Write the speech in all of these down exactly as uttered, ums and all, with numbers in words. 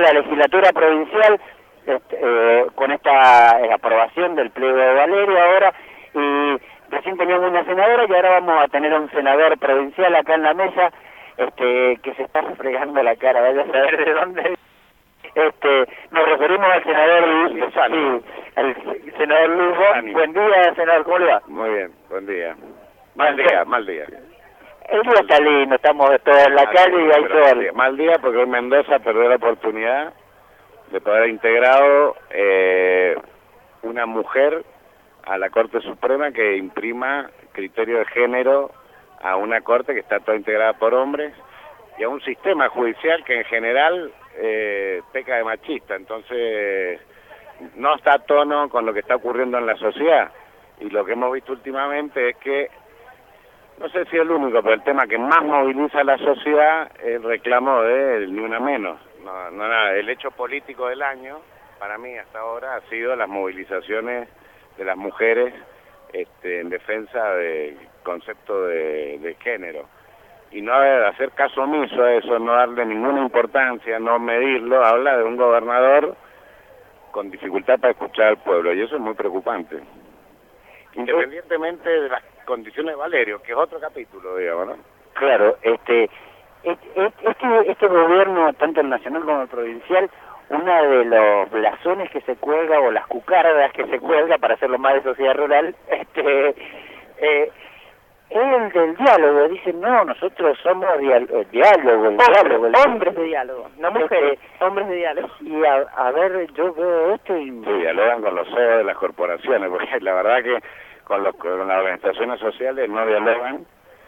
la legislatura provincial este, eh, con esta eh, aprobación del pliego de Valerio ahora, y recién teníamos una senadora y ahora vamos a tener un senador provincial acá en la mesa, este, que se está fregando la cara, vaya a saber de dónde. Este, nos referimos al senador Luis, sí, al senador Luis Bosch. Buen día, senador, ¿cómo le va? Muy bien, buen día. Mal día, mal día. El día está lindo, estamos todos en la mal calle día, y hay mal sol. día. Mal día porque hoy Mendoza perdió la oportunidad de poder haber integrado eh, una mujer a la Corte Suprema que imprima criterio de género a una corte que está toda integrada por hombres y a un sistema judicial que en general eh, peca de machista. Entonces no está a tono con lo que está ocurriendo en la sociedad, y lo que hemos visto últimamente es que, no sé si es el único, pero el tema que más moviliza a la sociedad es el reclamo de ni una menos. No, no nada, el hecho político del año, para mí hasta ahora, ha sido las movilizaciones de las mujeres este, en defensa del concepto de, de género. Y no hacer caso omiso a eso, no darle ninguna importancia, no medirlo, habla de un gobernador con dificultad para escuchar al pueblo, y eso es muy preocupante. Independientemente de las condiciones de Valerio, que es otro capítulo, digamos, ¿no? Claro, este, este, este, este gobierno, tanto el nacional como el provincial, una de los blasones que se cuelga, o las cucardas que se cuelga, para hacerlo más de sociedad rural, este, eh, es el del diálogo. Dicen, no, nosotros somos dial el diálogo, el hombres, diálogo. El... Hombres de diálogo, no mujeres, este, hombres de diálogo. Y a, a ver, yo veo esto y... Sí, dialogan con los C E O de las corporaciones, porque la verdad que con, los, con las organizaciones sociales no dialogan,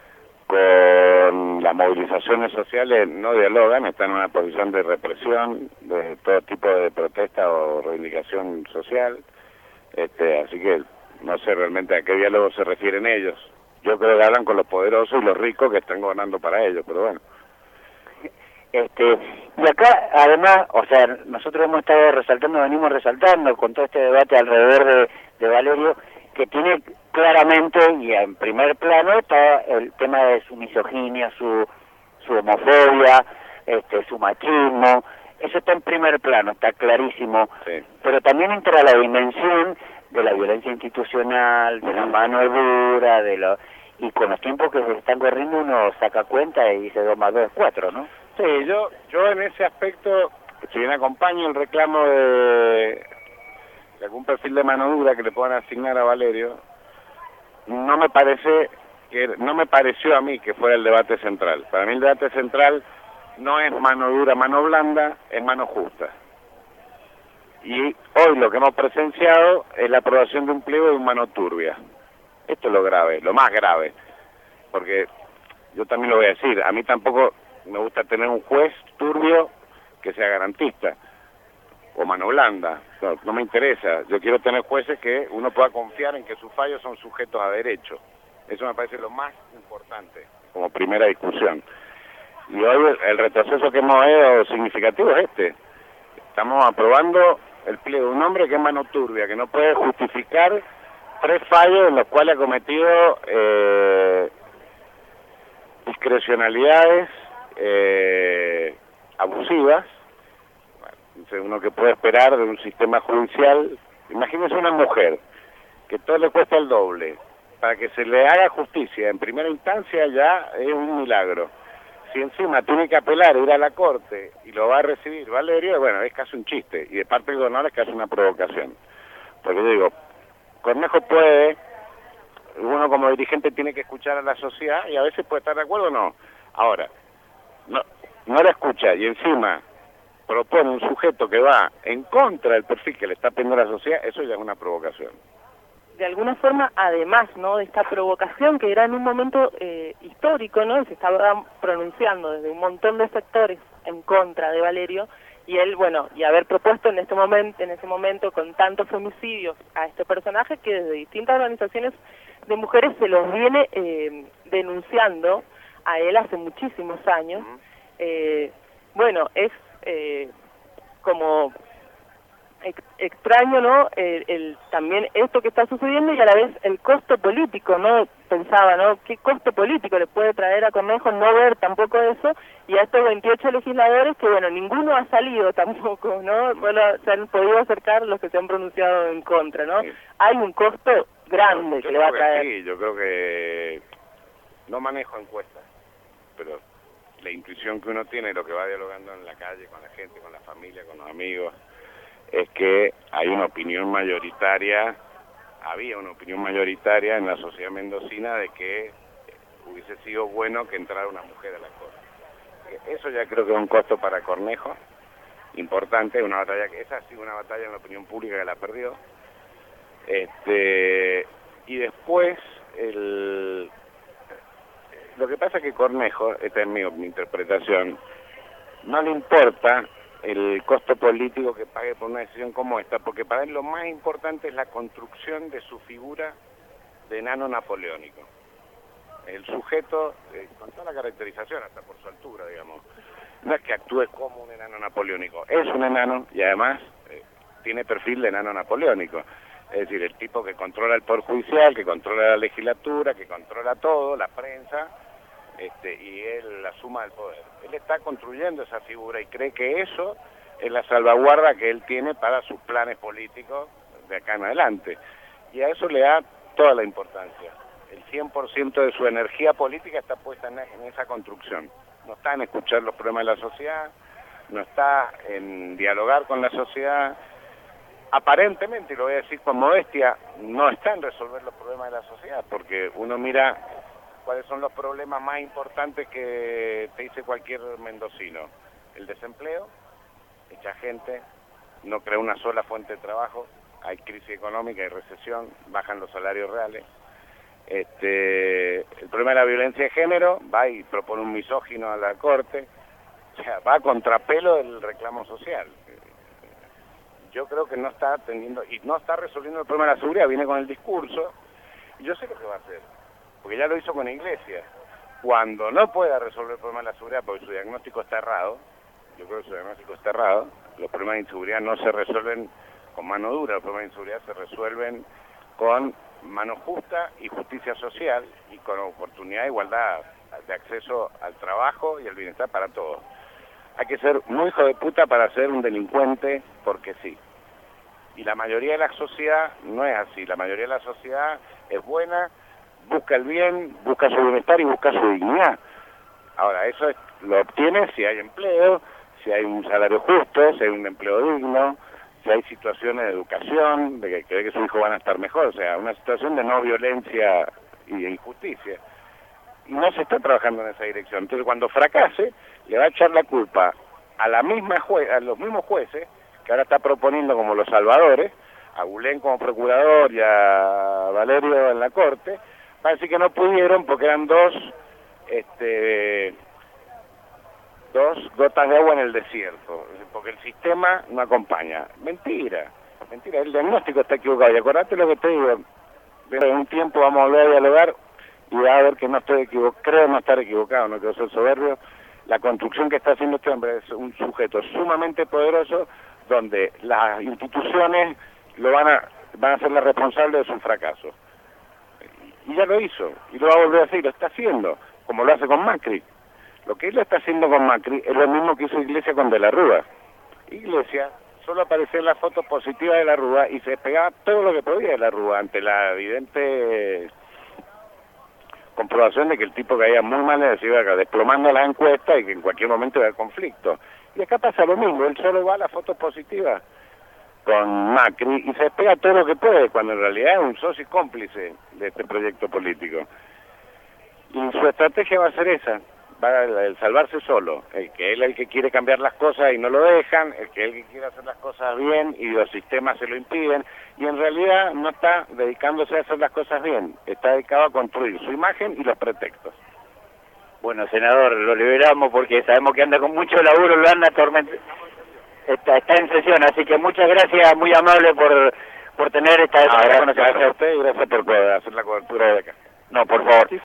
con las movilizaciones sociales no dialogan, están en una posición de represión de todo tipo de protesta o reivindicación social, este, así que no sé realmente a qué diálogo se refieren ellos. Yo creo que hablan con los poderosos y los ricos que están gobernando para ellos, pero bueno. Este, y acá, además, o sea, nosotros hemos estado resaltando, venimos resaltando con todo este debate alrededor de, de Valerio, que tiene claramente, y en primer plano, está el tema de su misoginia, su, su homofobia, este, su machismo. Eso está en primer plano, está clarísimo. Sí. Pero también entra la dimensión de la violencia institucional, de la mano dura, de lo, y con los tiempos que se están corriendo uno saca cuenta y dice dos más dos es cuatro, ¿no? Sí, yo, yo en ese aspecto, si bien acompaño el reclamo de, de algún perfil de mano dura que le puedan asignar a Valerio, no me parece que no me pareció a mí que fuera el debate central. Para mí el debate central no es mano dura, mano blanda, es mano justa. Y hoy lo que hemos presenciado es la aprobación de un pliego de un mano turbia. Esto es lo grave, lo más grave. Porque yo también lo voy a decir, a mí tampoco me gusta tener un juez turbio que sea garantista o mano blanda. No, no me interesa. Yo quiero tener jueces que uno pueda confiar en que sus fallos son sujetos a derecho. Eso me parece lo más importante como primera discusión. Y hoy el retroceso que hemos hecho significativo es este. Estamos aprobando el pliego de un hombre que es mano turbia, que no puede justificar tres fallos en los cuales ha cometido eh, discrecionalidades eh, abusivas. Bueno, uno que puede esperar de un sistema judicial. Imagínese una mujer que todo le cuesta el doble para que se le haga justicia en primera instancia, ya es un milagro. Si encima tiene que apelar, ir a la corte y lo va a recibir Valerio, bueno, es casi un chiste, y de parte del gobernador es casi una provocación. Porque yo digo, Cornejo puede, uno como dirigente tiene que escuchar a la sociedad y a veces puede estar de acuerdo o no. Ahora, no, no la escucha y encima propone un sujeto que va en contra del perfil que le está pidiendo la sociedad, eso ya es una provocación. De alguna forma, además, ¿no?, de esta provocación que era en un momento eh, histórico, ¿no?, se estaba pronunciando desde un montón de sectores en contra de Valerio, y él, bueno, y haber propuesto en este momento, en ese momento, con tantos femicidios a este personaje que desde distintas organizaciones de mujeres se los viene eh, denunciando a él hace muchísimos años. Eh, bueno, es eh, como extraño, ¿no?, el, el, también esto que está sucediendo y a la vez el costo político, ¿no?, pensaba, ¿no? ¿Qué costo político le puede traer a Cornejo no ver tampoco eso? Y a estos veintiocho legisladores que, bueno, ninguno ha salido tampoco, ¿no? Bueno, se han podido acercar los que se han pronunciado en contra, ¿no? Sí. Hay un costo grande yo que le va a traer. Que sí, yo creo que no manejo encuestas, pero la intuición que uno tiene, lo que va dialogando en la calle, con la gente, con la familia, con los amigos, es que hay una opinión mayoritaria, había una opinión mayoritaria en la sociedad mendocina de que hubiese sido bueno que entrara una mujer a la corte. Eso ya creo que es un costo para Cornejo importante, una batalla que esa ha sido una batalla en la opinión pública que la perdió. Este, y después el lo que pasa es que Cornejo, esta es mi, mi interpretación, no le importa el costo político que pague por una decisión como esta, porque para él lo más importante es la construcción de su figura de enano napoleónico. El sujeto, eh, con toda la caracterización, hasta por su altura, digamos, no es que actúe como un enano napoleónico, es un enano y además eh, tiene perfil de enano napoleónico. Es decir, el tipo que controla el poder judicial, que controla la legislatura, que controla todo, la prensa, este, y él la suma del poder. Él está construyendo esa figura y cree que eso es la salvaguarda que él tiene para sus planes políticos de acá en adelante. Y a eso le da toda la importancia. El cien por ciento de su energía política está puesta en, en esa construcción. No está en escuchar los problemas de la sociedad, no está en dialogar con la sociedad. Aparentemente, y lo voy a decir con modestia, no está en resolver los problemas de la sociedad, porque uno mira cuáles son los problemas más importantes que te dice cualquier mendocino. El desempleo, echa gente, no crea una sola fuente de trabajo, hay crisis económica, hay recesión, bajan los salarios reales. Este, el problema de la violencia de género, va y propone un misógino a la corte, o sea, va a contrapelo del reclamo social. Yo creo que no está atendiendo, y no está resolviendo el problema de la seguridad, viene con el discurso, y yo sé lo que va a hacer, porque ya lo hizo con Iglesias. Cuando no pueda resolver el problema de la seguridad, porque su diagnóstico está errado, yo creo que su diagnóstico está errado, los problemas de inseguridad no se resuelven con mano dura, los problemas de inseguridad se resuelven con mano justa y justicia social, y con oportunidad de igualdad de acceso al trabajo y al bienestar para todos. Hay que ser muy hijo de puta para ser un delincuente, porque sí. Y la mayoría de la sociedad no es así. La mayoría de la sociedad es buena, busca el bien, busca su bienestar y busca su dignidad. Ahora, eso es, lo obtiene si hay empleo, si hay un salario justo, si hay un empleo digno, si hay situaciones de educación, de que cree que sus hijos van a estar mejor. O sea, una situación de no violencia y de injusticia. Y no se está trabajando en esa dirección. Entonces, cuando fracase, le va a echar la culpa a la misma jue a los mismos jueces que ahora está proponiendo como los salvadores, a Gulén como procurador y a Valerio en la corte, va a decir que no pudieron porque eran dos este dos gotas de agua en el desierto, porque el sistema no acompaña. Mentira, mentira, el diagnóstico está equivocado. Y acordate lo que te digo, dentro de un tiempo vamos a volver a dialogar y va a ver que no estoy equivocado, creo no estar equivocado, no quiero ser soberbio. La construcción que está haciendo este hombre es un sujeto sumamente poderoso, donde las instituciones lo van a van a ser las responsables de su fracaso. Y ya lo hizo, y lo va a volver a hacer, lo está haciendo, como lo hace con Macri. Lo que él está haciendo con Macri es lo mismo que hizo Iglesias con De la Rúa. Iglesias solo aparecía en las fotos positivas de la Rúa y se despegaba todo lo que podía de la Rúa ante la evidente comprobación de que el tipo caía muy mal, se iba desplomando las encuestas y que en cualquier momento iba a haber conflicto. Y acá pasa lo mismo, él solo va a las fotos positivas con Macri y se despega todo lo que puede, cuando en realidad es un socio y cómplice de este proyecto político. Y su estrategia va a ser esa, va a el salvarse solo, el que él es el que quiere cambiar las cosas y no lo dejan, el que él que quiere hacer las cosas bien y los sistemas se lo impiden, y en realidad no está dedicándose a hacer las cosas bien, está dedicado a construir su imagen y los pretextos. Bueno, senador, lo liberamos porque sabemos que anda con mucho laburo, lo anda atormentando. Está, está en sesión, así que muchas gracias, muy amable por por tener esta... Ah, gracias, gracias a usted y gracias por hacer la cobertura de acá. No, por favor.